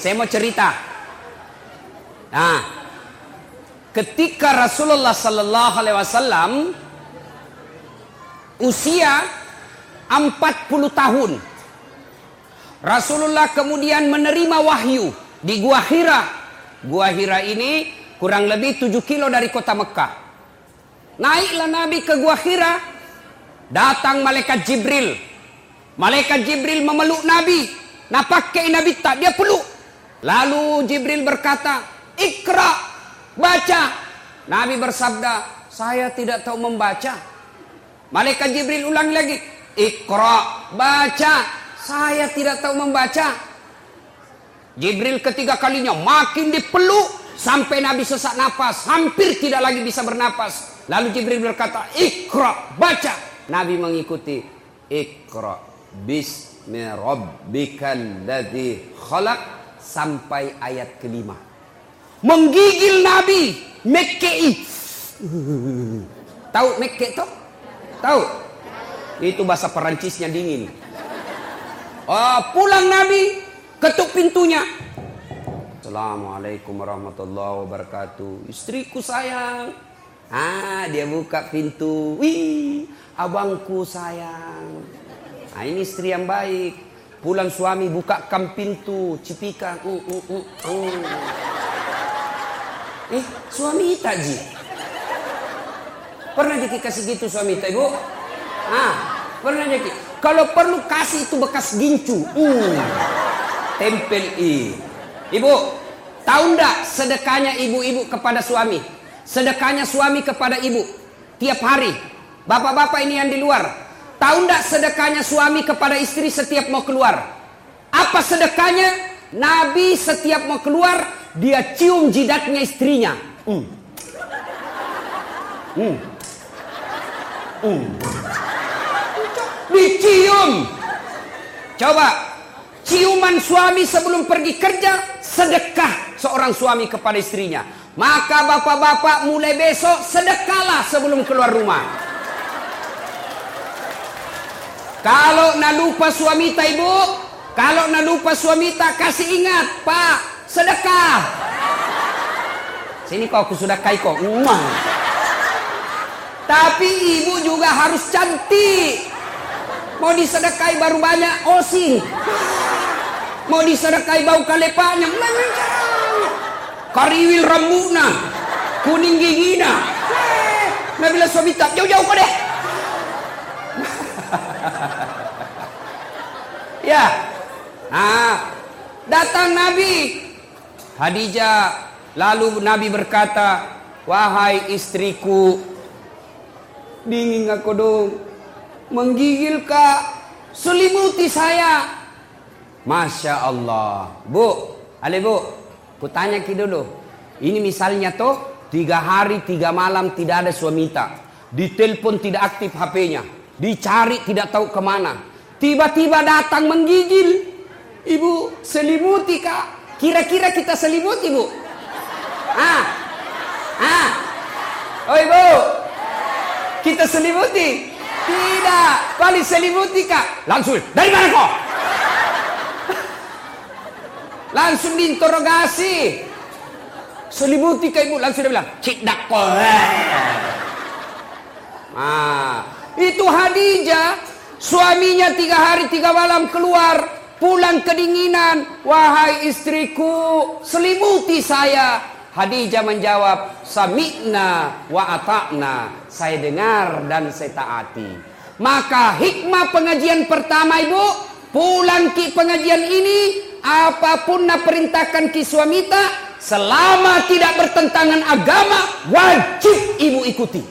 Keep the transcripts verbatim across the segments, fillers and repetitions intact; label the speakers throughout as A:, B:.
A: saya mau cerita. Nah, ketika Rasulullah Sallallahu Alaihi Wasallam usia empat puluh tahun, Rasulullah kemudian menerima wahyu di Gua Hira. Gua Hira ini kurang lebih tujuh kilo dari kota Mekah. Naiklah Nabi ke Gua Hira. Datang malaikat Jibril. Malaikat Jibril memeluk Nabi. Nah pakai Nabi tak, dia peluk. Lalu Jibril berkata, Iqra, baca. Nabi bersabda, saya tidak tahu membaca. Malaikat Jibril ulang lagi, Iqra, baca. Saya tidak tahu membaca. Jibril ketiga kalinya makin dipeluk sampai Nabi sesak napas, hampir tidak lagi bisa bernapas. Lalu Jibril berkata, Iqra, baca. Nabi mengikuti, Iqra bismi rabbikal ladzi khalaq sampai ayat kelima. Menggigil Nabi, mekkei. Tahu mekke toh? Tahu? Itu bahasa Perancisnya dingin. Oh, pulang Nabi, ketuk pintunya. Assalamualaikum warahmatullahi wabarakatuh. Istriku sayang. Ah, dia buka pintu. Wih, abangku sayang. Nah, ini istri yang baik. Pulang suami bukakan pintu, cipika. Uh, uh, uh, uh. Eh, suami tak ji? Pernah jadi kasih gitu suami tak, Ibu? Ah, pernah jadi. Kalau perlu kasih itu bekas gincu. Uh. Tempel i. Ibu, tahu enggak sedekahnya ibu-ibu kepada suami? Sedekahnya suami kepada ibu tiap hari. Bapak-bapak ini yang di luar, tahu enggak sedekahnya suami kepada istri setiap mau keluar? Apa sedekahnya? Nabi setiap mau keluar, dia cium jidatnya istrinya. Hmm. Hmm. Hmm. Dicium. Coba, ciuman suami sebelum pergi kerja, sedekah seorang suami kepada istrinya. Maka bapak-bapak mulai besok sedekahlah sebelum keluar rumah. Kalau nak lupa suami tak, Ibu, kalau nak lupa suami tak, kasih ingat, Pak, sedekah. Sini kau aku sudah kai kau. Tapi ibu juga harus cantik. Mau disedekahi baru banyak osing. Mau disedekahi bau kalepanya. Kariwil rambutna, kuning gigina. Nah bila suami tak, jauh-jauh kau deh. Ya. Nah, datang Nabi Khadijah. Lalu Nabi berkata, wahai istriku, dingin aku dong, menggigil kak, selimuti saya. Masya Allah. Bu, ale bu, kutanya ki dulu. Ini misalnya toh tiga hari tiga malam tidak ada suami tak, ditelepon tidak aktif H P-nya, dicari tidak tahu kemana, tiba-tiba datang menggigil. Ibu selimuti kak. Kira-kira kita selimuti bu? Ah, ah, oh ibu, kita selimuti? Tidak. Paling selimuti kak. Langsung dari mana kau? Langsung diinterogasi. Selimuti ke ibu, langsung dia bilang, cik dakko. Nah, itu Khadijah, suaminya tiga hari tiga malam keluar, pulang kedinginan. Wahai istriku, selimuti saya. Khadijah menjawab, sami'na wa ata'na. Saya dengar dan saya taati. Maka hikmah pengajian pertama ibu, pulang ki pengajian ini, apapun nak perintahkan ki suamita, selama tidak bertentangan agama, wajib ibu ikuti.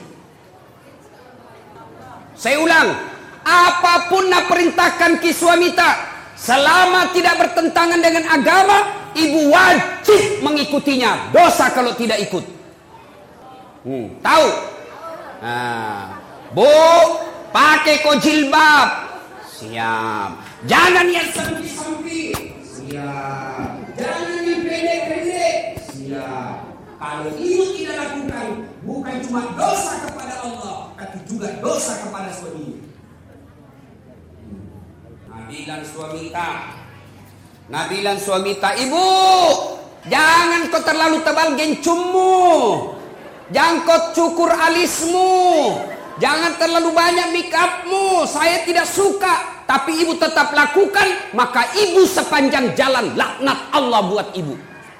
A: Saya ulang, apapun nak perintahkan ki suamita, selama tidak bertentangan dengan agama, ibu wajib mengikutinya. Dosa kalau tidak ikut. Hmm, tahu? Nah, bu, pakai kau jilbab. Siap. Jangan yang sempit-sempit. Siap. Jangan yang pendek-pendek. Siap. Kalau itu tidak lakukan, bukan cuma dosa kepada Allah, tapi juga dosa kepada suami. Nah, bilang suami tak, Nah bilang suami tak, ibu, jangan kau terlalu tebal gencummu, jangan kau cukur alismu, jangan terlalu banyak make upmu, saya tidak suka. Tapi ibu tetap lakukan, maka ibu sepanjang jalan laknat Allah buat ibu.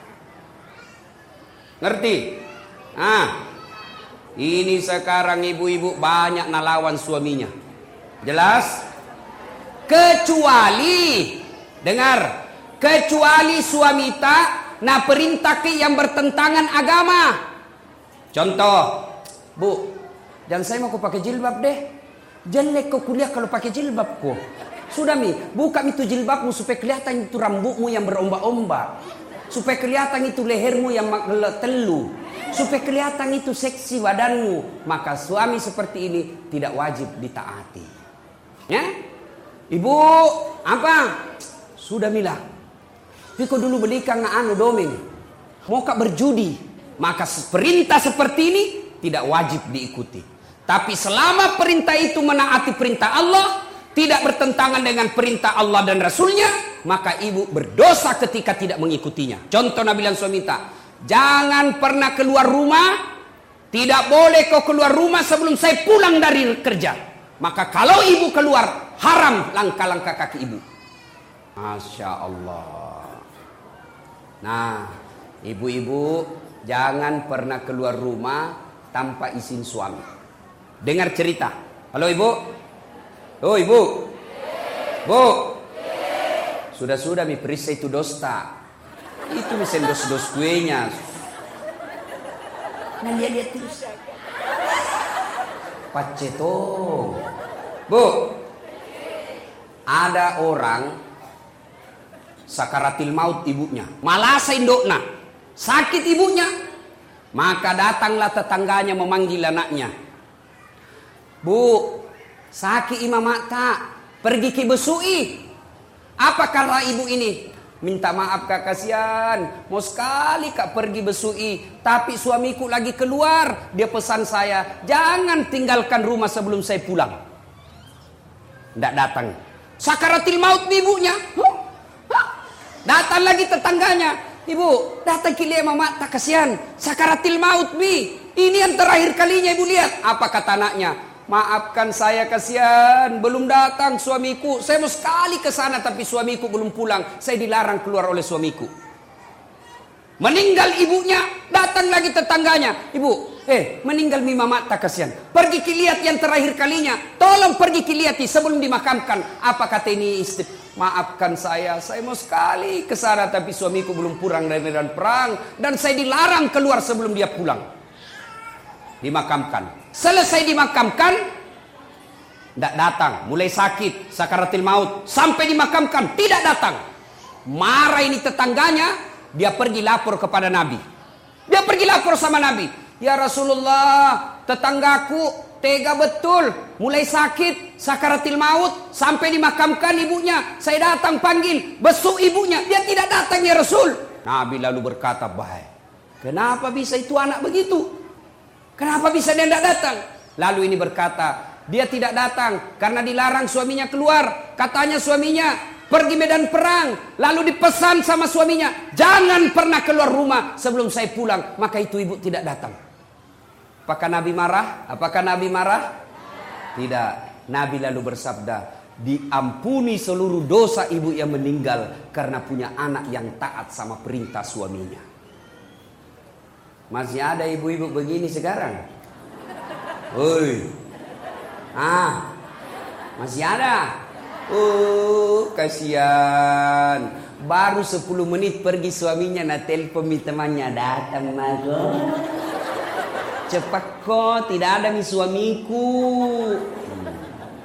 A: Ngerti? Nah, ini sekarang ibu-ibu banyak nalawan suaminya. Jelas? Kecuali, dengar, kecuali suami tak na perintah ke yang bertentangan agama. Contoh, bu, jangan saya mau kau pakai jilbab deh. Jelek kau kuliah kalau pakai jilbab kau. Sudah mi, buka itu jilbabmu supaya kelihatan itu rambutmu yang berombak-ombak, supaya kelihatan itu lehermu yang telu, supaya kelihatan itu seksi badanmu. Maka suami seperti ini tidak wajib ditaati. Ya, ibu, apa? Sudah milah. Piko dulu belikan anu domeng, mau kak berjudi, maka perintah seperti ini tidak wajib diikuti. Tapi selama perintah itu menaati perintah Allah, tidak bertentangan dengan perintah Allah dan Rasulnya, maka ibu berdosa ketika tidak mengikutinya. Contoh Nabi bilang suami tak, jangan pernah keluar rumah, tidak boleh kau keluar rumah sebelum saya pulang dari kerja. Maka kalau ibu keluar, haram langkah-langkah kaki ibu. Masya Allah. Nah, ibu-ibu jangan pernah keluar rumah tanpa izin suami. Dengar cerita. Halo ibu. Oh ibu. Bu. Sudah-sudah mi perisa itu dosta. Itu mi sendos-dos kuenya. Nah lihat-lihat terus. Pacetong. Bu. Ada orang sakaratil maut ibunya. Malasa indokna. Sakit ibunya. Maka datanglah tetangganya memanggil anaknya. Bu, sakit imam mata, pergi ke besui. Apa kata ibu ini? Minta maaf kak, kasihan, mau sekali kak pergi besui, tapi suamiku lagi keluar. Dia pesan saya, jangan tinggalkan rumah sebelum saya pulang. Tidak datang. Sakaratil maut nih ibunya. Huh? Huh? Datang lagi tetangganya. Ibu, datang ke imam mata, kasihan, sakaratil maut bi. Ini yang terakhir kalinya ibu lihat. Apa kata anaknya? Maafkan saya, kasihan, belum datang suamiku. Saya mau sekali ke sana tapi suamiku belum pulang. Saya dilarang keluar oleh suamiku. Meninggal ibunya, datang lagi tetangganya. Ibu, eh meninggal mima mata, kasihan. Pergi kiliat yang terakhir kalinya. Tolong pergi kiliati sebelum dimakamkan. Apa kata ini istri? Maafkan saya, saya mau sekali ke sana tapi suamiku belum pulang dari medan perang dan saya dilarang keluar sebelum dia pulang. Dimakamkan. Selesai dimakamkan, tidak datang. Mulai sakit, sakaratil maut, sampai dimakamkan, tidak datang. Marah ini tetangganya, dia pergi lapor kepada Nabi. Dia pergi lapor sama Nabi. Ya Rasulullah, tetanggaku tega betul, mulai sakit, sakaratil maut, sampai dimakamkan ibunya. Saya datang panggil, besuk ibunya, dia tidak datang ya Rasul. Nabi lalu berkata, baik, kenapa bisa itu anak begitu? Kenapa bisa dia tidak datang? Lalu ini berkata, dia tidak datang karena dilarang suaminya keluar. Katanya suaminya pergi medan perang. Lalu dipesan sama suaminya, jangan pernah keluar rumah sebelum saya pulang. Maka itu ibu tidak datang. Apakah Nabi marah? Apakah Nabi marah? Tidak. Nabi lalu bersabda, diampuni seluruh dosa ibu yang meninggal karena punya anak yang taat sama perintah suaminya. Masih ada ibu-ibu begini sekarang? Woi, ah, masih ada? Oh, kasihan. Baru sepuluh menit pergi suaminya na telepon mi temannya datang mago. Cepat kok, tidak ada mi suamiku. Hmm.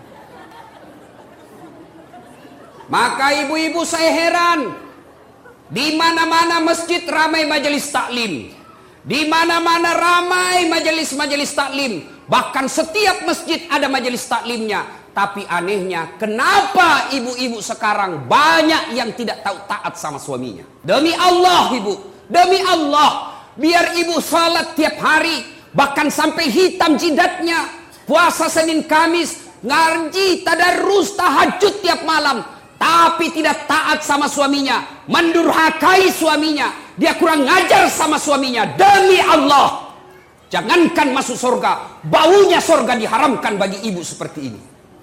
A: Maka ibu-ibu saya heran. Di mana-mana masjid ramai majelis taklim. Di mana-mana ramai majelis-majelis taklim. Bahkan setiap masjid ada majelis taklimnya. Tapi anehnya, kenapa ibu-ibu sekarang banyak yang tidak tahu taat sama suaminya? Demi Allah ibu, demi Allah, biar ibu salat tiap hari, bahkan sampai hitam jidatnya, puasa Senin Kamis, ngaji, tadarus, tahajud tiap malam. tapi tidak taat sama suaminya, mendurhakai suaminya, dia kurang ngajar sama suaminya, demi Allah, jangankan masuk surga, baunya surga diharamkan bagi ibu seperti ini.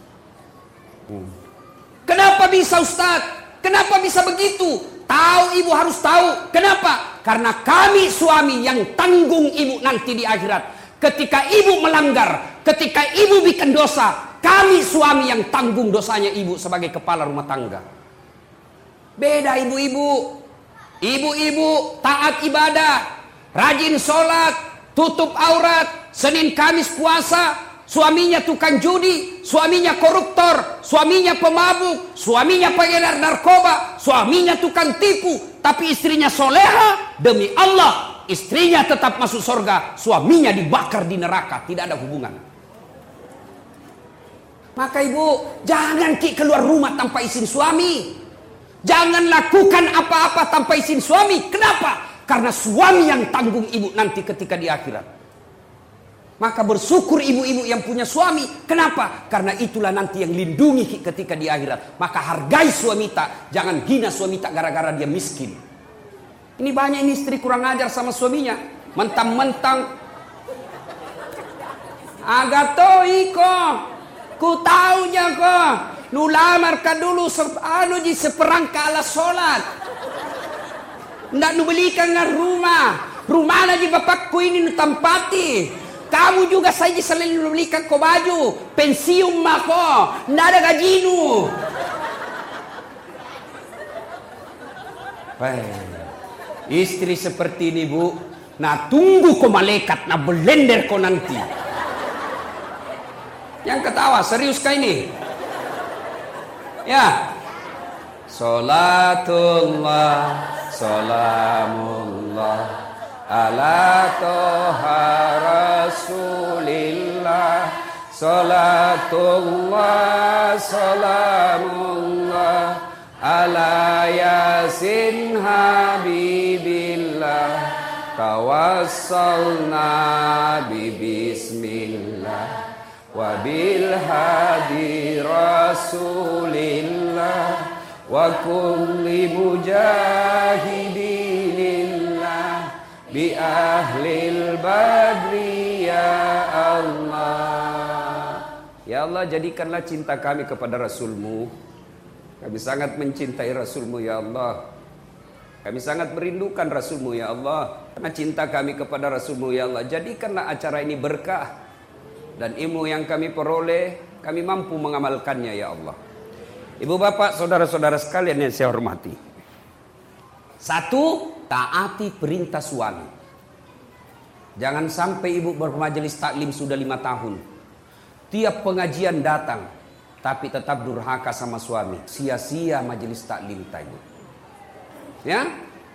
A: Kenapa bisa Ustaz? Kenapa bisa begitu? Tahu ibu harus tahu. Kenapa? Karena kami suami yang tanggung ibu nanti di akhirat. Ketika ibu melanggar, ketika ibu bikin dosa, kami suami yang tanggung dosanya ibu sebagai kepala rumah tangga. Beda ibu-ibu. Ibu-ibu taat ibadah, rajin sholat, tutup aurat, Senin Kamis puasa. Suaminya tukang judi, suaminya koruptor, suaminya pemabuk, suaminya pengedar narkoba, suaminya tukang tipu, tapi istrinya soleha, demi Allah, istrinya tetap masuk surga, suaminya dibakar di neraka, tidak ada hubungan. Maka ibu, jangan ki keluar rumah tanpa izin suami. Jangan lakukan apa-apa tanpa izin suami. Kenapa? Karena suami yang tanggung ibu nanti ketika di akhirat. Maka bersyukur ibu-ibu yang punya suami. Kenapa? Karena itulah nanti yang lindungi ketika di akhirat. Maka hargai suami tak. Jangan hina suami tak gara-gara dia miskin. Ini banyak ini istri kurang ajar sama suaminya. Mentang-mentang agato iko, ku taunya ko, nu lamar ka dulu anu ji seperangka ala sholat. Ndak nu belikan ngar rumah. Rumah na ji bapakku ini nu tampati. Kamu juga saja selalu belikan ko baju, pensiun mako, ndak ada gajinu. Baik. Istri seperti ini bu, nah tunggu ko malaikat, nah belender ko nanti. Yang ketawa serius kah ini? Ya. Salatullah, salamullah ala toha rasulillah, salatullah salamullah ala yasin habibillah, tawassalna bi bismillah wa bil hadi rasulillah wa kulli mujahidinillah bi ahlil badri ya Allah. Ya Allah, jadikanlah cinta kami kepada Rasul-Mu. Kami sangat mencintai Rasul-Mu ya Allah. Kami sangat merindukan Rasul-Mu ya Allah. Karena cinta kami kepada Rasul-Mu ya Allah, jadikanlah acara ini berkah. Dan ilmu yang kami peroleh, kami mampu mengamalkannya ya Allah. Ibu bapak, saudara-saudara sekalian yang saya hormati. Satu, taati perintah suami. Jangan sampai ibu bermajelis taklim sudah lima tahun. Tiap pengajian datang, tapi tetap durhaka sama suami. Sia-sia majelis taklim tadi. Ya.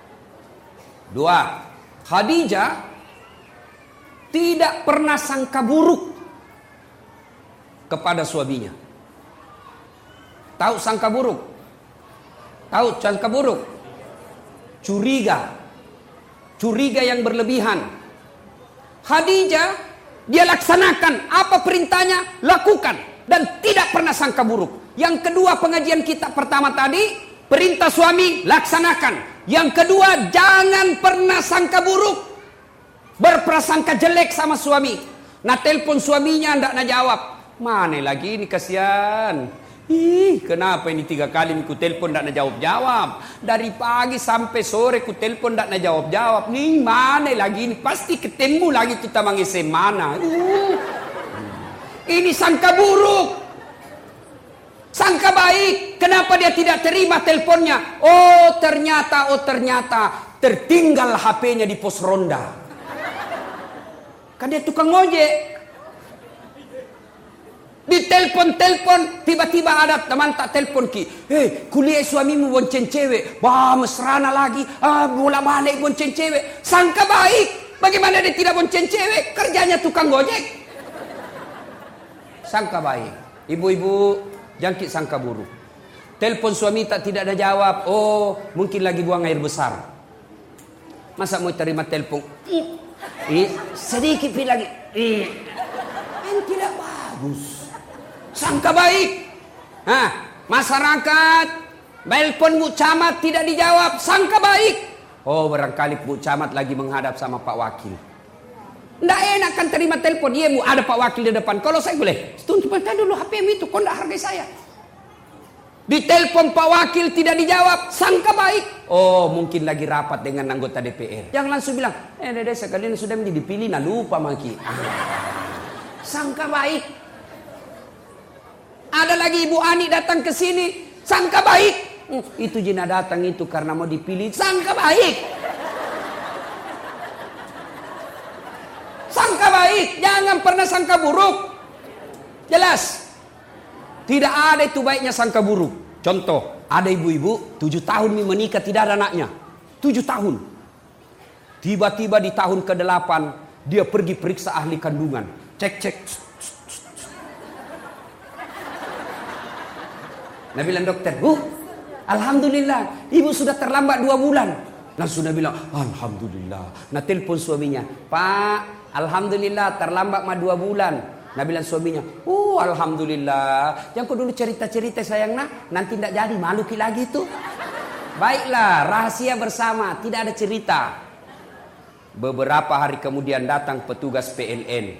A: Dua, Khadijah tidak pernah sangka buruk kepada suaminya. Tahu sangka buruk? Tahu sangka buruk? Curiga. Curiga yang berlebihan. Khadijah, dia laksanakan apa perintahnya, lakukan. Dan tidak pernah sangka buruk. Yang kedua, pengajian kita pertama tadi, perintah suami, laksanakan. Yang kedua, jangan pernah sangka buruk. Berprasangka jelek sama suami. Nah telepon suaminya, ndak nak jawab. Mana lagi ini, kasihan. Ih, kenapa ini tiga kali ku telepon ndak nak jawab-jawab. Dari pagi sampai sore ku telepon ndak nak jawab-jawab. Nih mana lagi ini, pasti ketemu lagi kita mengisi mana. Uh. Ini sangka buruk. Sangka baik. Kenapa dia tidak terima teleponnya? Oh ternyata, oh ternyata tertinggal H P-nya di pos ronda. Kan dia tukang ojek. Di telepon-telepon, tiba-tiba ada teman tak telepon ki. Hei, kuliah suamimu bonceng cewek. Bah, mesrana lagi. Ah, bola balik bonceng cewek. Sangka baik. Bagaimana dia tidak bonceng cewek? Kerjanya tukang gojek. Sangka baik. Ibu-ibu, jangkit sangka buruk. Telepon suami tak tidak ada jawab. Oh, mungkin lagi buang air besar. Masa mau terima telepon? Eh, sedikit lagi. Eh, kan tidak bagus. Sangka baik. Nah, masyarakat Nelpon Bu Camat tidak dijawab, sangka baik. Oh, barangkali Bu Camat lagi menghadap sama Pak Wakil. Nggak enak kan terima telepon. Iya Bu, ada Pak Wakil di depan. Kalau saya boleh, tunggu dulu H P M itu, kok nggak hargai saya. Ditelepon Pak Wakil tidak dijawab, sangka baik. Oh, mungkin lagi rapat dengan anggota D P R. Jangan langsung bilang, eh dede sekalian sudah menjadi dipilih, nah lupa maki. Ah, sangka baik. Ada lagi Ibu Ani datang ke sini, sangka baik. Hmm, itu Jina datang itu karena mau dipilih, sangka baik. Sangka baik, jangan pernah sangka buruk. Jelas. Tidak ada itu baiknya sangka buruk. Contoh, ada ibu-ibu tujuh tahun menikah tidak ada anaknya. Tujuh tahun. Tiba-tiba di tahun ke delapan dia pergi periksa ahli kandungan. Cek cek. Nah bilang dokter, bu, alhamdulillah, ibu sudah terlambat dua bulan. Langsung dia bilang, alhamdulillah. Nah telepon suaminya, Pak, alhamdulillah terlambat mah dua bulan. Nah bilang suaminya, oh alhamdulillah. Jangan kau dulu cerita-cerita sayang nak, nanti tidak jadi malu lagi tuh. Baiklah, rahasia bersama, tidak ada cerita. Beberapa hari kemudian datang petugas P L N.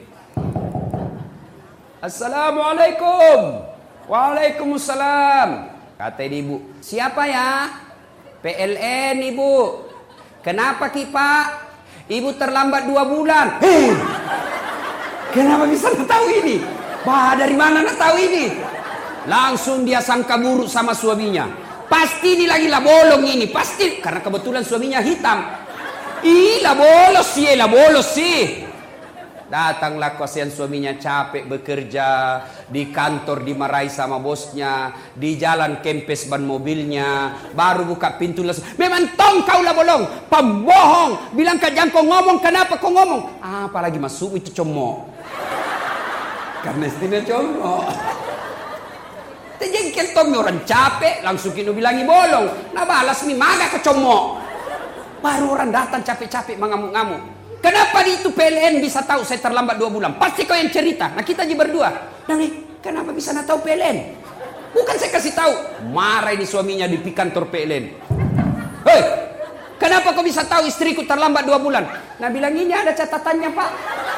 A: Assalamualaikum. Waalaikumsalam. Kata ibu, siapa ya? P L N ibu. Kenapa ki Pak? Ibu terlambat dua bulan. Hei, kenapa bisa tahu ini? Bah, dari mana nak tahu ini? Langsung dia sangka buruk sama suaminya. Pasti ini lagi lah bolong ini, pasti karena kebetulan suaminya hitam. Ih, lah bolos sih, lah bolos sih. Datanglah kasihan suaminya capek bekerja, di kantor dimarahi sama bosnya, di jalan kempes ban mobilnya, baru buka pintu langsung, memang tong kau lah bolong, pembohong, bilang kak jangan kau ngomong, kenapa kau ngomong? Ah, apalagi masuk itu comok, karena istrinya comok. Terjengkel tong orang capek, langsung kini bilangi bolong, nah balas nih maga ke comok. Baru orang datang capek-capek mengamuk-ngamuk. Kenapa di itu P L N bisa tahu saya terlambat dua bulan? Pasti kau yang cerita. Nah kita aja berdua. Nah nih, kenapa bisa nak tahu P L N? Bukan saya kasih tahu. Marah ini suaminya di kantor P L N. Hei, kenapa kau bisa tahu istriku terlambat dua bulan? Nah bilang ini ada catatannya Pak.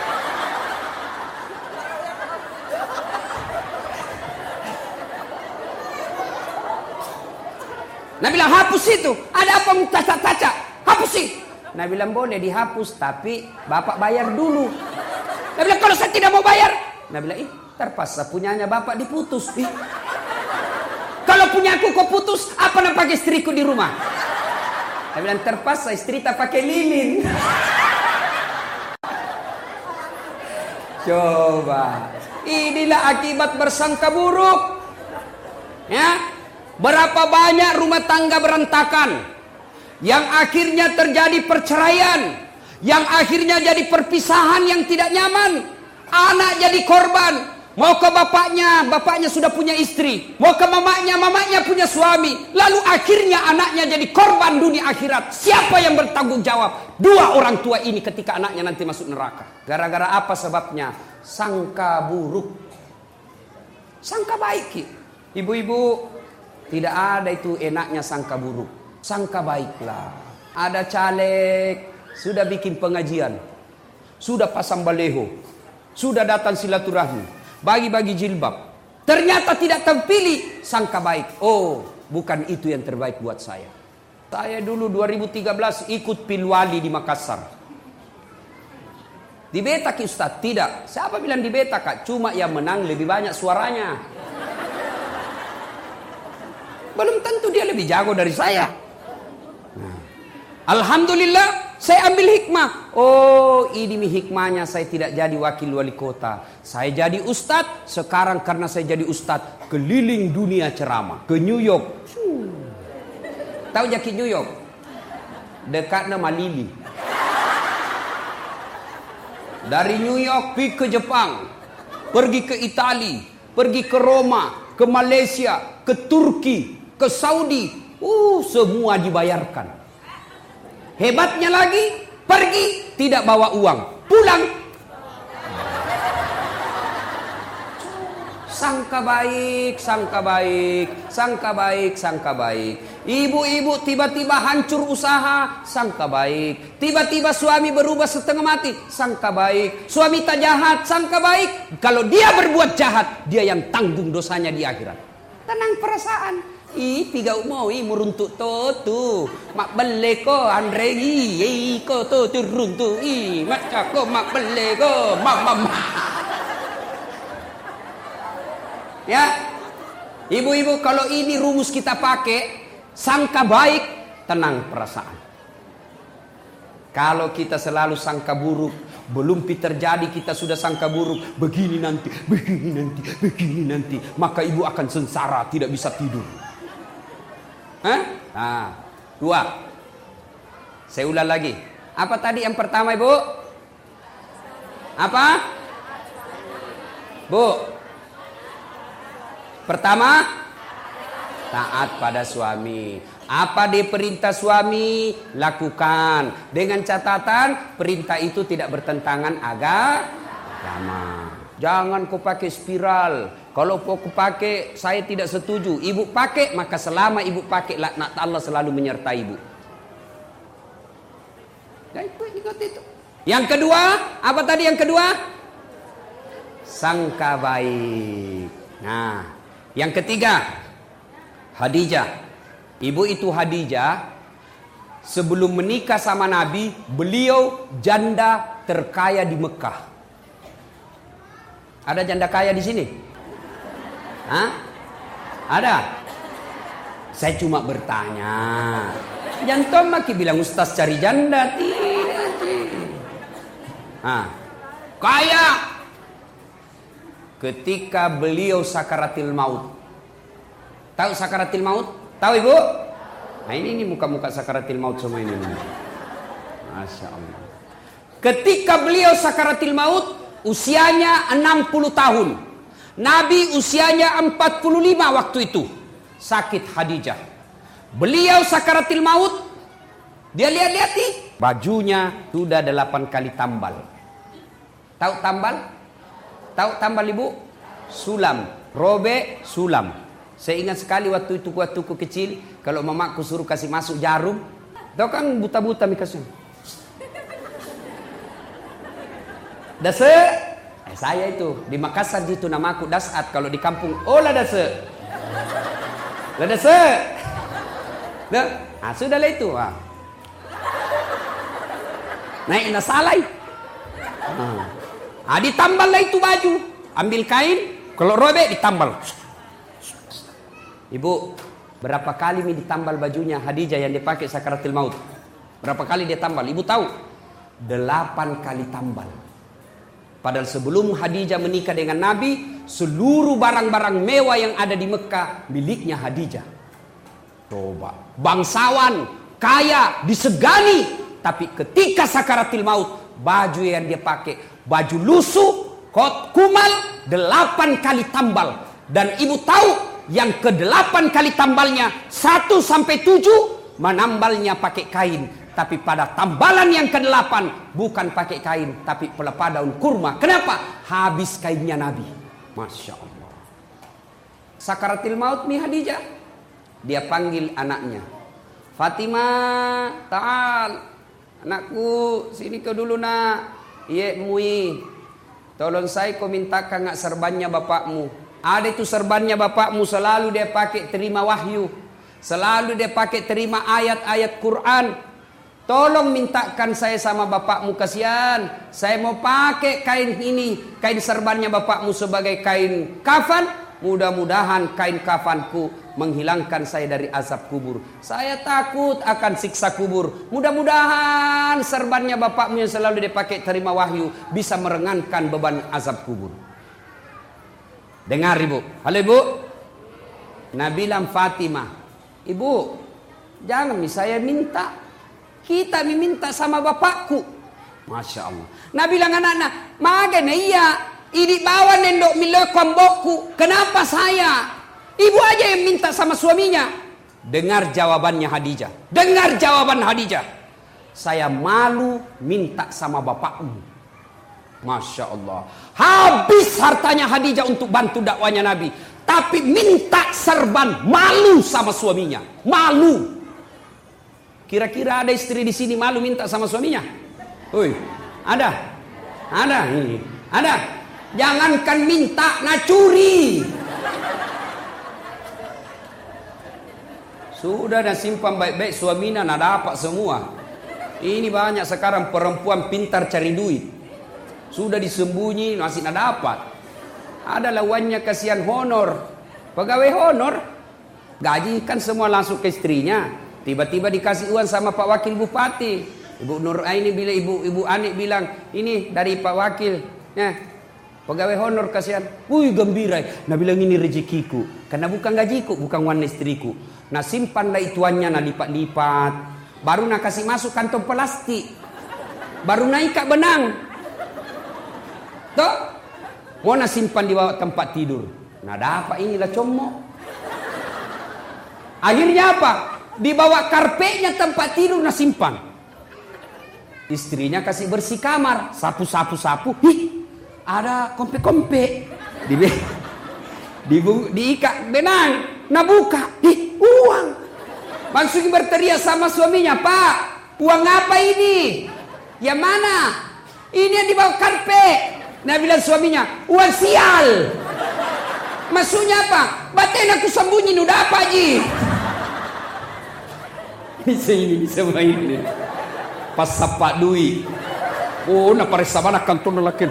A: Nah bilang hapus itu. Ada apa cacat-cacat? Hapus sih. Nah bilang boleh dihapus tapi bapak bayar dulu. Nah bilang kalau saya tidak mau bayar. Nah bilang ih terpaksa punyanya bapak diputus. Ih. Kalau punya aku kau putus apa nak pakai istriku di rumah? Nah bilang terpaksa istri tak pakai lilin. Coba. Inilah akibat bersangka buruk. Ya. Berapa banyak rumah tangga berantakan. Yang akhirnya terjadi perceraian, yang akhirnya jadi perpisahan yang tidak nyaman. Anak jadi korban, mau ke bapaknya, bapaknya sudah punya istri, mau ke mamanya, mamanya punya suami. Lalu akhirnya anaknya jadi korban dunia akhirat. Siapa yang bertanggung jawab? Dua orang tua ini ketika anaknya nanti masuk neraka. Gara-gara apa sebabnya? Sangka buruk. Sangka baik. Ibu-ibu, tidak ada itu enaknya sangka buruk. Sangka baiklah. Ada caleg, sudah bikin pengajian, sudah pasang baleho, sudah datang silaturahmi, bagi-bagi jilbab. Ternyata tidak terpilih, sangka baik. Oh, bukan itu yang terbaik buat saya. Saya dulu dua ribu tiga belas ikut pilwali di Makassar. Di beta ki Ustaz? Tidak. Siapa bilang di beta kak? Cuma yang menang lebih banyak suaranya. Belum tentu dia lebih jago dari saya. Alhamdulillah saya ambil hikmah. Oh ini hikmahnya saya tidak jadi wakil wali kota. Saya jadi ustadz. Sekarang karena saya jadi ustadz keliling dunia ceramah. Ke New York. Tahu jaki New York? Dekatnya Malili. Dari New York pergi ke Jepang. Pergi ke Itali. Pergi ke Roma. Ke Malaysia. Ke Turki. Ke Saudi. Uh, semua dibayarkan. Hebatnya lagi, pergi tidak bawa uang, pulang Sangka baik, sangka baik, sangka baik, sangka baik. Ibu-ibu tiba-tiba hancur usaha, sangka baik. Tiba-tiba suami berubah setengah mati, sangka baik. Suami tak jahat, sangka baik. Kalau dia berbuat jahat, dia yang tanggung dosanya di akhirat. Tenang perasaan. I tiga umau i meruntuk to tu mak bele ko Andre i ko to turun tu i mak ko mak bele ko mak mam. Ya, ibu-ibu, kalau ini rumus kita pakai, sangka baik, tenang perasaan. Kalau kita selalu sangka buruk, belum terjadi kita sudah sangka buruk, begini nanti, begini nanti, begini nanti, maka ibu akan sengsara, tidak bisa tidur. Hah? Nah, dua. Saya ulang lagi. Apa tadi yang pertama, ibu? Apa? Bu? Pertama, taat pada suami. Apa dia perintah suami, lakukan. Dengan catatan, perintah itu tidak bertentangan agama. Jangan kau pakai spiral. Kalau kau pakai, saya tidak setuju. Ibu pakai, maka selama ibu pakai, laknat Allah selalu menyertai ibu. Ya, itu, ikut itu. Yang kedua, apa tadi yang kedua? Sangka baik. Nah, yang ketiga, Khadijah. Ibu itu Khadijah, sebelum menikah sama Nabi, beliau janda terkaya di Mekah. Ada janda kaya di sini? Hah? Ada? Saya cuma bertanya. Jangan maki bilang ustaz cari janda. Tidak. Hah? Kaya. Ketika beliau sakaratil maut. Tahu sakaratil maut? Tahu ibu? Nah ini, ini muka-muka sakaratil maut semua ini. Masya Allah. Ketika beliau sakaratil maut, usianya enam puluh tahun. Nabi usianya empat puluh lima waktu itu. Sakit Khadijah. Beliau sakaratil maut. Dia lihat-lihat nih. Bajunya sudah delapan kali tambal. Tahu tambal? Tahu tambal ibu? Sulam. Robek sulam. Saya ingat sekali waktu itu waktu ku kecil, kalau mamaku suruh kasih masuk jarum, tahu kan buta-buta mikasnya. Dase, eh, saya itu di Makassar gitu namaku Dasat, kalau di kampung olah dase, lah dase, dah, ah sudahlah itu, ah. Naik nasalai, ah ditamballah itu baju, ambil kain, kalau robek ditambal. Ibu, berapa kali mi ditambal bajunya Khadijah yang dipakai sakaratil maut? Berapa kali dia tambal? Ibu tahu? Delapan kali tambal. Padahal sebelum Khadijah menikah dengan Nabi, seluruh barang-barang mewah yang ada di Mekah miliknya Khadijah. Coba, bangsawan, kaya, disegani. Tapi ketika sakaratil maut, baju yang dia pakai, baju lusuh, kot kumal, delapan kali tambal. Dan ibu tahu, yang kedelapan kali tambalnya satu sampai tujuh menambalnya pakai kain, tapi pada tambalan yang kedelapan bukan pakai kain tapi pelepah daun kurma. Kenapa? Habis kainnya Nabi. Masya Allah. Sakaratil maut mi Khadijah, dia panggil anaknya, Fatimah, ta'al, anakku sini kau dulu nak. Iya mui, tolong saya kau mintakan ngak serbannya bapakmu. Ada itu serbannya bapakmu, selalu dia pakai terima wahyu. Selalu dia pakai terima ayat-ayat Quran. Tolong mintakan saya sama bapakmu, kasihan. Saya mau pakai kain ini, kain serbannya bapakmu sebagai kain kafan. Mudah-mudahan kain kafanku menghilangkan saya dari azab kubur. Saya takut akan siksa kubur. Mudah-mudahan serbannya bapakmu yang selalu dia pakai terima wahyu bisa meringankan beban azab kubur. Dengar ibu, halo ibu. Nabi bilang Fatimah, ibu jangan saya minta, kita minta sama bapakku. Masya Allah. Nabi bilang anak-anak, magana iya, ini bawa nendok milokam boku. Kenapa saya? Ibu aja yang minta sama suaminya. Dengar jawabannya Khadijah. Dengar jawaban Khadijah. Saya malu minta sama bapakmu. Masya Allah. Habis hartanya Khadijah untuk bantu dakwanya Nabi. Tapi minta serban, malu sama suaminya. Malu. Kira-kira ada istri di sini malu minta sama suaminya? Woi, ada? Ada ini. Ada. Jangankan minta, nah curi. Sudah dan simpan baik-baik suaminya, nah dapat semua. Ini banyak sekarang perempuan pintar cari duit. Sudah disembunyi, masih nah dapat. Ada lawannya kasihan honor. Pegawai honor. Gaji kan semua langsung ke istrinya. Tiba-tiba dikasih uang sama Pak Wakil Bupati. Ibu Nur Aini bilang, Ibu Ibu Anik bilang, ini dari Pak Wakil. Nah, pegawai honor kasihan. Wih gembira. Nah bilang ini rezekiku. Karena bukan gajiku, bukan uang istriku. Nah simpanlah ituannya, nah lipat-lipat. Baru nak kasih masuk kantong plastik. Baru naik kak benang. Tuh. Mau nak simpan di bawah tempat tidur. Nah dapat inilah comok. Akhirnya apa? Di bawah karpetnya tempat tidur nak simpan. Istrinya kasih bersih kamar. Sapu-sapu-sapu. Hih, ada kompe-kompe. Di, di, diikat benang. Nah buka. Hih, uang. Langsung berteriak sama suaminya, Pak, uang apa ini? Yang mana? Ini yang di bawah karpet. Nah bilang suaminya, uang sial. Maksudnya apa? Batin aku sembunyi, udah apa Ji? Bisa ini, bisa main ini. Pas sapak duit. Oh, nak paris sama nak kantong lelaki.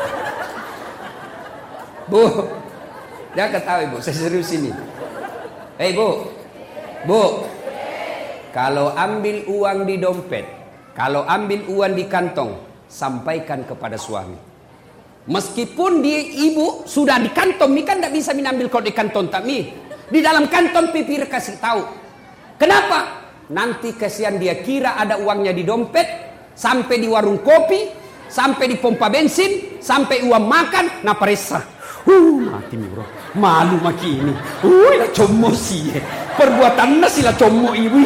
A: Bu, jangan ketawa ibu, saya serius ini. Hei bu, bu, kalau ambil uang di dompet, kalau ambil uang di kantong, sampaikan kepada suami. Meskipun dia ibu sudah di kantong, ini kan tidak bisa mengambil kalau di kantong tak mi. Di dalam kantong pipir kasih tahu. Kenapa? Nanti kesian dia kira ada uangnya di dompet, sampai di warung kopi, sampai di pompa bensin, sampai uang makan, nah peresa. Uh, mati nih bro, malu maki ini. Uh, lah como sih, perbuatannya sih lah como ibu.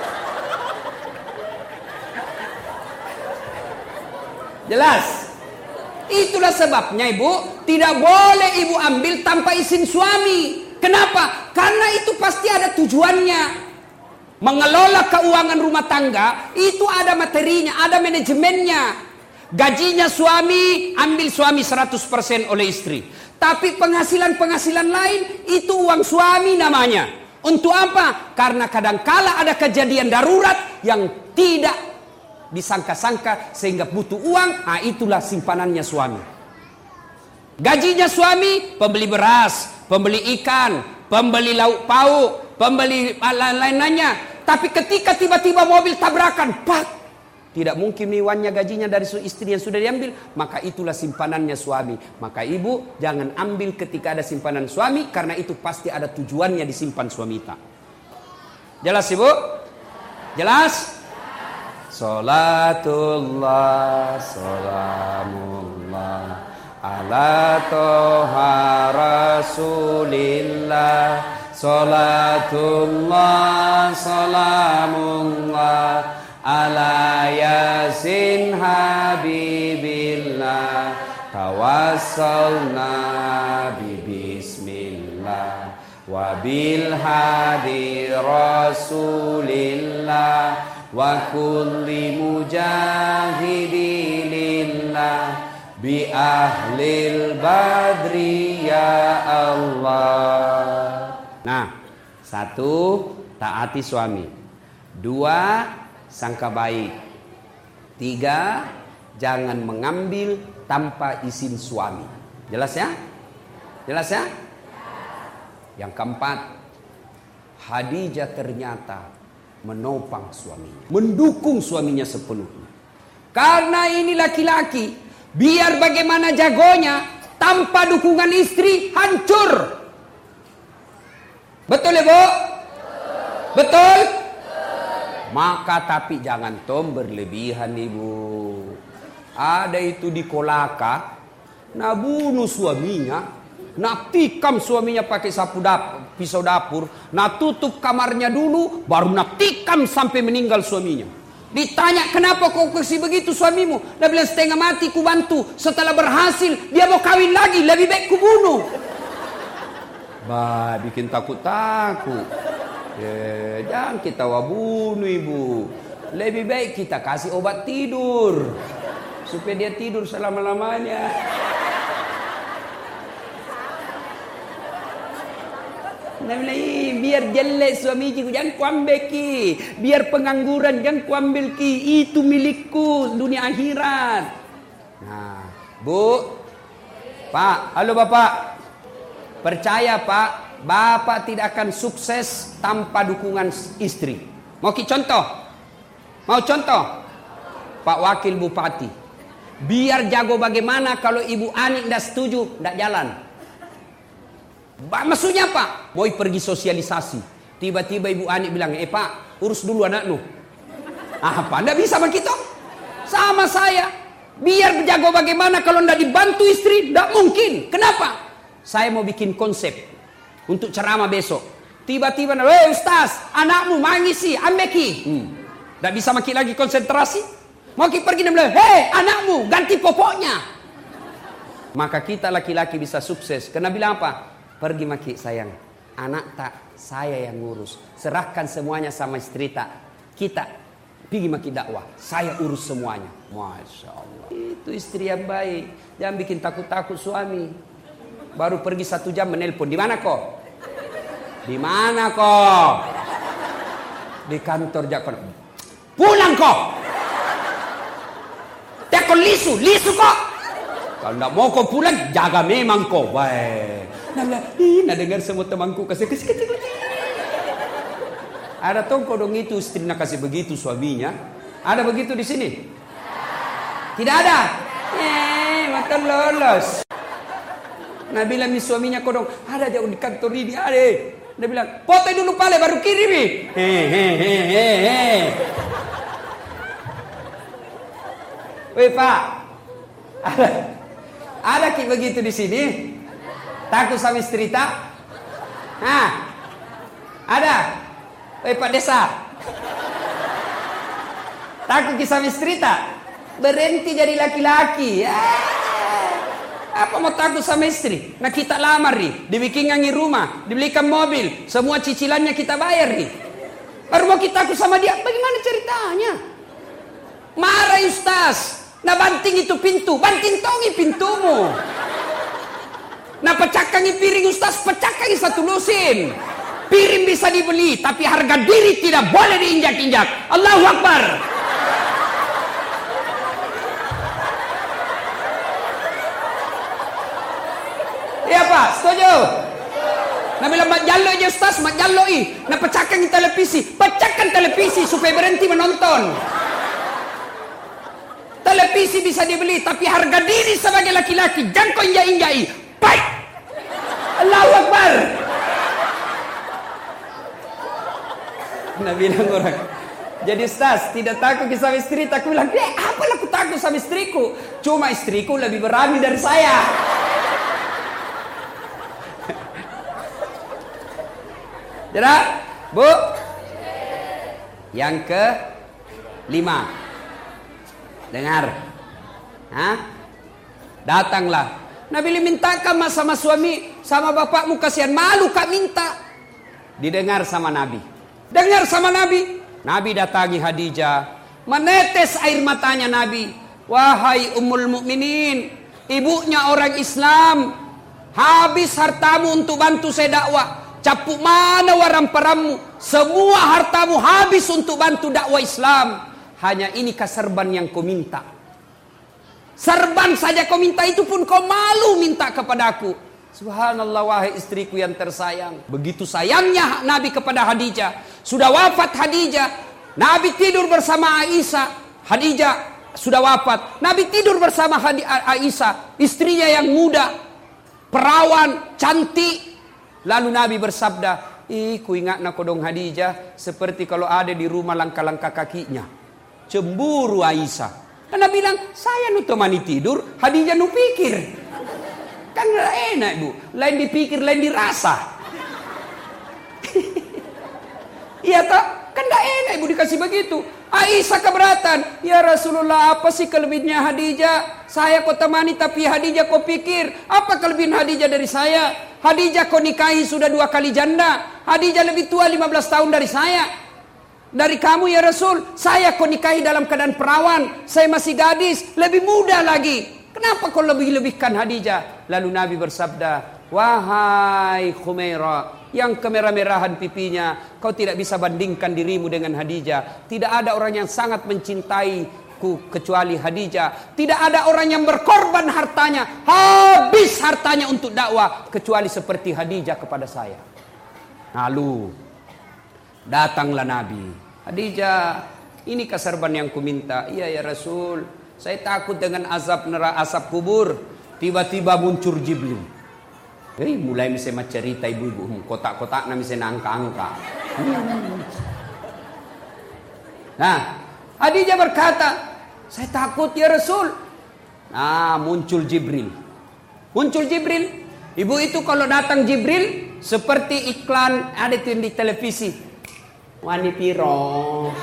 A: Jelas? Itulah sebabnya ibu tidak boleh ibu ambil tanpa izin suami. Kenapa? Karena itu pasti ada tujuannya. Mengelola keuangan rumah tangga itu ada materinya, ada manajemennya. Gajinya suami, ambil suami seratus persen oleh istri. Tapi penghasilan-penghasilan lain itu uang suami namanya. Untuk apa? Karena kadangkala ada kejadian darurat yang tidak disangka-sangka sehingga butuh uang. Nah itulah simpanannya suami. Gajinya suami, pembeli beras, pembeli ikan, pembeli lauk pauk, pembeli lain-lainnya. Tapi ketika tiba-tiba mobil tabrakan, pak, tidak mungkin iwannya gajinya dari istri yang sudah diambil. Maka itulah simpanannya suami. Maka ibu jangan ambil ketika ada simpanan suami, karena itu pasti ada tujuannya disimpan suami tak. Jelas ibu? Jelas? Salatullah, salamullah ala toha rasulillah. Salatullah, salamullah ala yasin habibillah. Tawassalna bi bismillah wa bil hadi rasulillah wa kulli mujahidilillah bi ahlil badri ya Allah. Nah, satu, taati suami. Dua, sangka baik. Tiga, jangan mengambil tanpa izin suami. Jelas ya? Jelas ya? Yang keempat, Khadijah ternyata menopang suaminya, mendukung suaminya sepenuhnya. Karena ini laki-laki, biar bagaimana jagonya, tanpa dukungan istri hancur. Betul ya bu? Betul? Maka tapi jangan tom berlebihan ibu. Ada itu di Kolaka, nah bunuh suaminya, nah tikam suaminya pakai sapu dapur, pisau dapur, nah tutup kamarnya dulu, baru nah tikam sampai meninggal suaminya. Ditanya, kenapa kau kasih begitu suamimu? Dia bilang, setengah mati ku bantu. Setelah berhasil, dia mau kawin lagi. Lebih baik ku bunuh. Bah, bikin takut-takut. Eh, jangan kita bunuh ibu. Lebih baik kita kasih obat tidur. Supaya dia tidur selama-lamanya. Nah, biar jelek suami ki, jangan kuambil ki. Biar pengangguran, jangan kuambil ki. Itu milikku dunia akhirat. Nah, Bu, Pak, halo Bapak. Percaya Pak, Bapak tidak akan sukses tanpa dukungan istri. Mau ki contoh? Mau contoh? Pak Wakil Bupati. Biar jago bagaimana kalau Ibu Ani tidak setuju, tidak jalan. Maksudnya Pak, boy pergi sosialisasi. Tiba-tiba Ibu Ani bilang, eh Pak, urus dulu anakmu. Apa? Nggak bisa begitu? Sama saya. Biar jago bagaimana kalau nggak dibantu istri, nggak mungkin. Kenapa? Saya mau bikin konsep untuk ceramah besok. Tiba-tiba, eh Ustaz, anakmu mangisi, ambeki. Hmm. Nggak bisa maki lagi konsentrasi. Mau ki pergi dan bilang, hei anakmu, ganti popoknya. Maka kita laki-laki bisa sukses. Karena bilang apa? Pergi maki sayang, anak tak saya yang ngurus. Serahkan semuanya sama istri tak. Kita pergi maki dakwah, saya urus semuanya. Masya Allah. Itu istri yang baik. Jangan bikin takut-takut suami. Baru pergi satu jam menelpon. Di mana kok? Di mana kok? Di kantor Jakon. Pulang kok. Jakon lisu, lisu kok. Kalau tidak mau kau pulang, jaga memang kau. Baik. Nah, nah dengar semua temanku kasih kasih kasih. Ada tongko dong itu istri nak kasih begitu suaminya. Ada begitu di sini? Tidak ada. Eh, maka lolos. Nah bilang suaminya kodong, ada jauh di kantor ini ada. Dia bilang, foto dulu pale baru kirim. Hehehe. Weh Pak, ada, ada ki begitu di sini? Takut sama istri tak? Hah? Ada? Weh Pak Desa, takut ki sama istri tak? Berhenti jadi laki-laki. Apa mau takut sama istri? Nah kita lamar nih, dibikinkan rumah, dibelikan mobil, semua cicilannya kita bayar nih. Baru mau kita takut sama dia, bagaimana ceritanya? Marah Ustaz, nah banting itu pintu, banting tongi pintumu. Nah pecahkangi piring Ustaz, pecahkangi satu lusin. Piring bisa dibeli, tapi harga diri tidak boleh diinjak-injak. Allahu Akbar. Iya Pak, setuju? Nah bilang mak jalo aja Ustaz, mak jalo i. Nah pecahkan televisi, pecahkan televisi supaya berhenti menonton. Televisi bisa dibeli, tapi harga diri sebagai laki-laki jangan kau injak-injai. Baik. Allahu Akbar. Nah bilang orang, jadi Ustaz tidak takut sama istri, takut bilang, eh apalah aku takut sama istriku? Cuma istriku lebih berani dari saya. Jelas, Bu? Yang ke lima. Dengar. Hah? Datanglah. Nabi mintakan mas sama suami, sama bapakmu kasihan, malu kak minta. Didengar sama Nabi. Dengar sama Nabi. Nabi datangi Khadijah. Menetes air matanya Nabi. Wahai Ummul Mukminin, ibunya orang Islam. Habis hartamu untuk bantu saya dakwah. Capuk mana warang peramu, semua hartamu habis untuk bantu dakwah Islam. Hanya ini serban yang kau minta. Serban saja kau minta, itu pun kau malu minta kepadaku. Subhanallah, wahai istriku yang tersayang. Begitu sayangnya Nabi kepada Khadijah. Sudah wafat Khadijah, Nabi tidur bersama Aisyah. Khadijah sudah wafat, Nabi tidur bersama Aisyah, istrinya yang muda, perawan, cantik. Lalu Nabi bersabda, ih ku ingat nak kodong Khadijah seperti kalau ada di rumah langkah-langkah kakinya. Cemburu Aisyah. Dan Nabi bilang, saya nu temani tidur, Khadijah nu pikir. Kan gak enak Bu, lain dipikir, lain dirasa. Iya tak? Kan gak enak Ibu dikasih begitu. Aisyah keberatan. Ya Rasulullah, apa sih kelebihannya Khadijah? Saya kau temani tapi Khadijah kau pikir, apa kelebihan Khadijah dari saya? Khadijah kau nikahi sudah dua kali janda. Khadijah lebih tua lima belas tahun dari saya. Dari kamu ya Rasul, saya kau nikahi dalam keadaan perawan. Saya masih gadis, lebih muda lagi. Kenapa kau lebih-lebihkan Khadijah? Lalu Nabi bersabda, wahai Khumairah, yang kemerah-merahan pipinya, kau tidak bisa bandingkan dirimu dengan Khadijah. Tidak ada orang yang sangat mencintaiku kecuali Khadijah. Tidak ada orang yang berkorban hartanya, habis hartanya untuk dakwah, kecuali seperti Khadijah kepada saya. Lalu datanglah Nabi. Khadijah, ini keserban yang kuminta. Iya ya Rasul, saya takut dengan azab neraka, asap kubur. Tiba-tiba muncul Jibril. Eh, mulai misalnya cerita ibu-ibu, kotak-kotak na misalnya angka-angka. Hmm. Nah, Khadijah berkata, saya takut ya Rasul. Nah, muncul Jibril. Muncul Jibril. Ibu itu kalau datang Jibril, seperti iklan ada itu di televisi. Wani piro.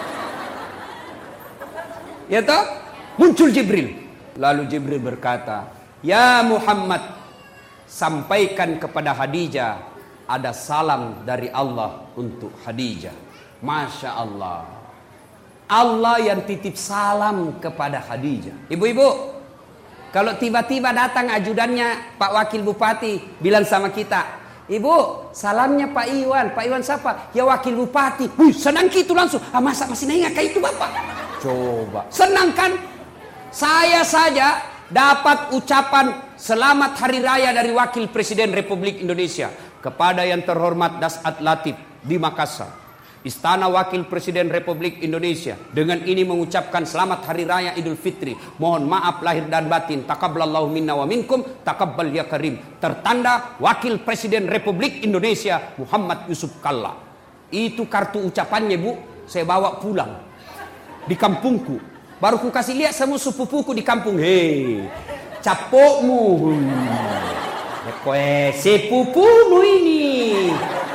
A: Ya toh? Muncul Jibril. Lalu Jibril berkata, ya Muhammad, sampaikan kepada Khadijah, ada salam dari Allah untuk Khadijah. Masya Allah, Allah yang titip salam kepada Khadijah. Ibu-ibu, kalau tiba-tiba datang ajudannya Pak Wakil Bupati, bilang sama kita, ibu, salamnya Pak Iwan. Pak Iwan siapa? Ya Wakil Bupati. Wih, senang gitu langsung. Ah, masa masih nengah kayak itu Bapak? Coba, senang kan? Saya saja dapat ucapan selamat hari raya dari Wakil Presiden Republik Indonesia kepada yang terhormat Dasat Latif di Makassar. Istana Wakil Presiden Republik Indonesia dengan ini mengucapkan selamat hari raya Idul Fitri. Mohon maaf lahir dan batin. Taqabbalallahu minna wa minkum. Taqabbal ya karim. Tertanda Wakil Presiden Republik Indonesia Muhammad Yusuf Kalla. Itu kartu ucapannya Bu. Saya bawa pulang di kampungku. Baru ku kasih lihat sama sepupuku di kampung. Hei, capokmu. Ya koe sepupumu ini.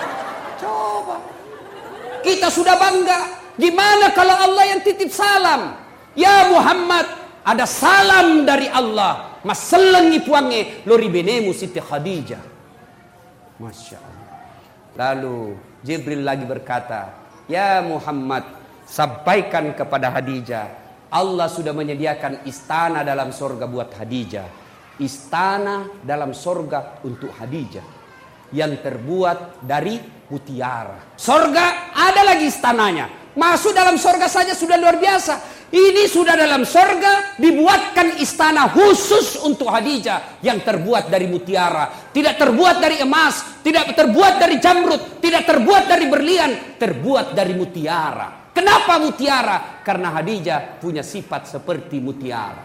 A: Coba. Kita sudah bangga. Gimana kalau Allah yang titip salam? Ya Muhammad, ada salam dari Allah. Mas selengi puange lori benemu Siti Khadijah. Masya Allah. Lalu Jibril lagi berkata, ya Muhammad, sampaikan kepada Khadijah, Allah sudah menyediakan istana dalam sorga buat Khadijah. Istana dalam sorga untuk Khadijah yang terbuat dari mutiara. Sorga ada lagi istananya. Masuk dalam sorga saja sudah luar biasa. Ini sudah dalam sorga dibuatkan istana khusus untuk Khadijah yang terbuat dari mutiara. Tidak terbuat dari emas, tidak terbuat dari jamrud, tidak terbuat dari berlian, terbuat dari mutiara. Kenapa mutiara? Karena Khadijah punya sifat seperti mutiara.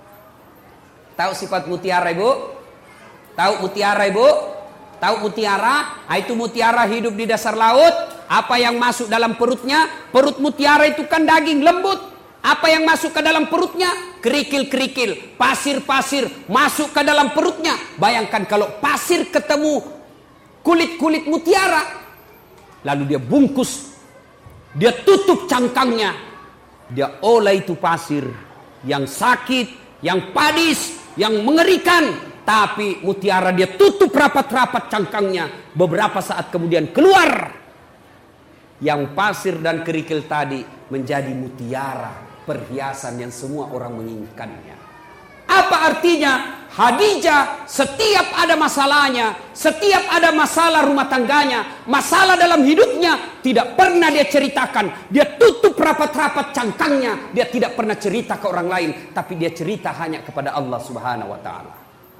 A: Tahu sifat mutiara Ibu? Tahu mutiara Ibu? Tahu mutiara? Nah, itu mutiara hidup di dasar laut. Apa yang masuk dalam perutnya? Perut mutiara itu kan daging lembut. Apa yang masuk ke dalam perutnya? Kerikil-kerikil, pasir-pasir masuk ke dalam perutnya. Bayangkan kalau pasir ketemu kulit-kulit mutiara, lalu dia bungkus, dia tutup cangkangnya, dia olah itu pasir yang sakit, yang padis, yang mengerikan, tapi mutiara dia tutup rapat-rapat cangkangnya. Beberapa saat kemudian keluar yang pasir dan kerikil tadi menjadi mutiara, perhiasan yang semua orang menginginkannya. Apa artinya? Khadijah setiap ada masalahnya, setiap ada masalah rumah tangganya, masalah dalam hidupnya, tidak pernah dia ceritakan. Dia tutup rapat-rapat cangkangnya. Dia tidak pernah cerita ke orang lain, tapi dia cerita hanya kepada Allah Subhanahu wa taala.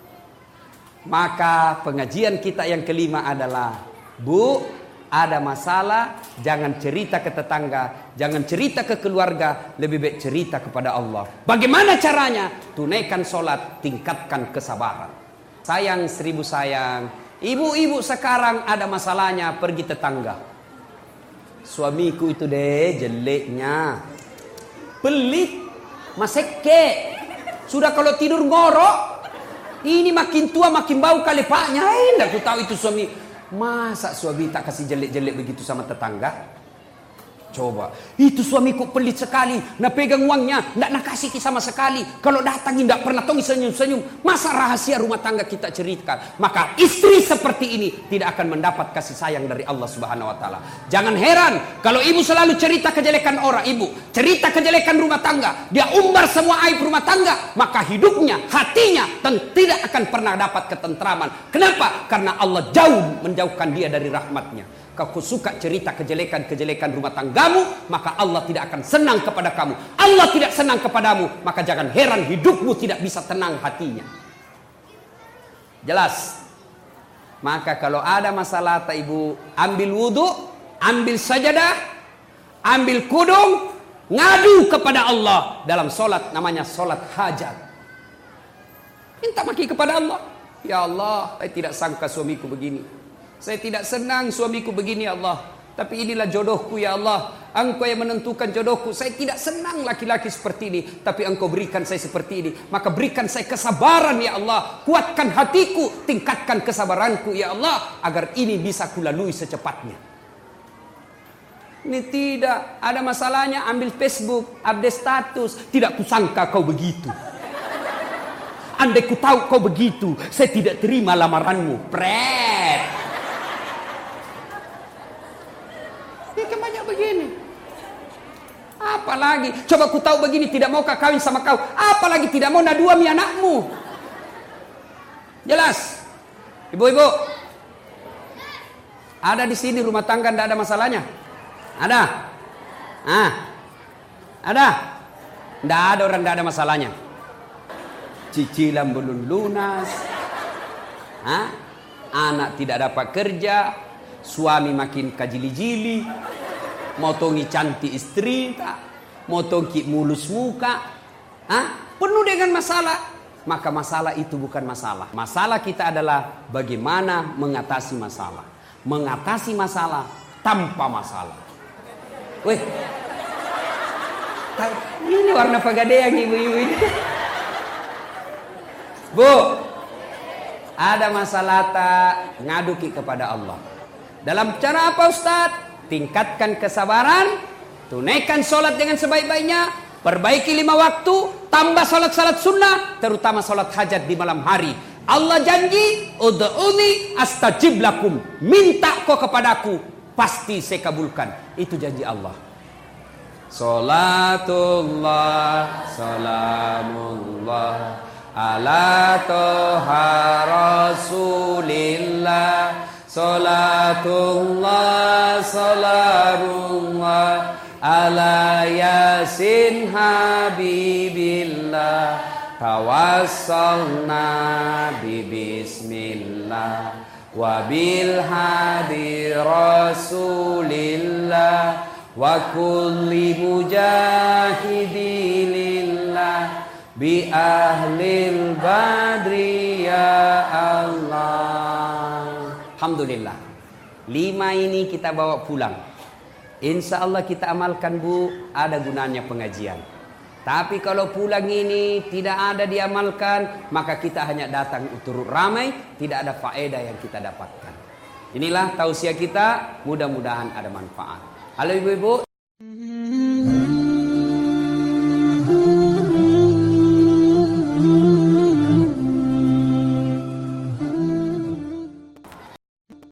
A: Maka pengajian kita yang kelima adalah, Bu, ada masalah, jangan cerita ke tetangga, jangan cerita ke keluarga, lebih baik cerita kepada Allah. Bagaimana caranya? Tunaikan sholat, tingkatkan kesabaran. Sayang seribu sayang, ibu-ibu sekarang ada masalahnya pergi tetangga. Suamiku itu deh jeleknya, pelit, maseke, sudah kalau tidur ngorok, ini makin tua makin bau kali paknya. Tidak aku tahu itu suami. Masa suami tak kasih jelek-jelek begitu sama tetangga? Coba, itu suamiku pelit sekali, nak pegang uangnya, nak nak kasih sama sekali. Kalau datang tidak pernah tongi senyum-senyum. Masa rahasia rumah tangga kita ceritakan? Maka istri seperti ini tidak akan mendapat kasih sayang dari Allah Subhanahu Wa Taala. Jangan heran kalau ibu selalu cerita kejelekan orang, ibu cerita kejelekan rumah tangga, dia umbar semua aib rumah tangga, maka hidupnya, hatinya tidak akan pernah dapat ketentraman. Kenapa? Karena Allah jauh menjauhkan dia dari rahmatnya. Kau suka cerita kejelekan-kejelekan rumah tanggamu, maka Allah tidak akan senang kepada kamu. Allah tidak senang kepadamu, maka jangan heran hidupmu tidak bisa tenang hatinya. Jelas? Maka kalau ada masalah, tak ibu ambil wudhu, ambil sajadah, ambil kudung, ngadu kepada Allah dalam solat, namanya solat hajat. Minta maki kepada Allah. Ya Allah, saya tidak sangka suamiku begini. Saya tidak senang suamiku begini ya Allah. Tapi inilah jodohku ya Allah. Engkau yang menentukan jodohku. Saya tidak senang laki-laki seperti ini. Tapi Engkau berikan saya seperti ini. Maka berikan saya kesabaran ya Allah. Kuatkan hatiku. Tingkatkan kesabaranku ya Allah. Agar ini bisa kulalui secepatnya. Ini tidak. Ada masalahnya ambil Facebook. Update status. Tidak kusangka kau begitu. Andai ku tahu kau begitu. Saya tidak terima lamaranmu. Pret. Banyak begini. Apalagi coba ku tahu begini tidak mau kawin sama kau, apalagi tidak mau naduami anakmu. Jelas? Ibu-ibu, ada di sini rumah tangga tidak ada masalahnya? Ada? Ah, ada? Tidak ada orang tidak ada masalahnya. Cicilan belum lunas, ah, anak tidak dapat kerja, suami makin kajili-jili, motongi cantik istri, motongi mulus muka, ah, penuh dengan masalah. Maka masalah itu bukan masalah. Masalah kita adalah bagaimana mengatasi masalah. Mengatasi masalah tanpa masalah. Weh, ini warna pegadaian ibu-ibu ini. Bu, ada masalah tak, ngaduki kepada Allah. Dalam cara apa Ustadz? Tingkatkan kesabaran, tunaikan sholat dengan sebaik-baiknya, perbaiki lima waktu, tambah sholat-sholat sunnah, terutama sholat hajat di malam hari. Allah janji, ud'uni astajib lakum. Minta kau kepadaku, pasti saya kabulkan. Itu janji Allah. Salatullah, salamullah, ala toha rasulillah. Salatullah, salamullah, ala yasin habibillah. Tawassalna bi bismillah wa bil hadi rasulillah wa kulli mujahidilillah bi ahlil badri ya Allah. Alhamdulillah. Lima ini kita bawa pulang. Insya Allah kita amalkan bu. Ada gunanya pengajian. Tapi kalau pulang ini tidak ada diamalkan, maka kita hanya datang turut ramai. Tidak ada faedah yang kita dapatkan. Inilah tausiah kita. Mudah-mudahan ada manfaat. Halo ibu-ibu.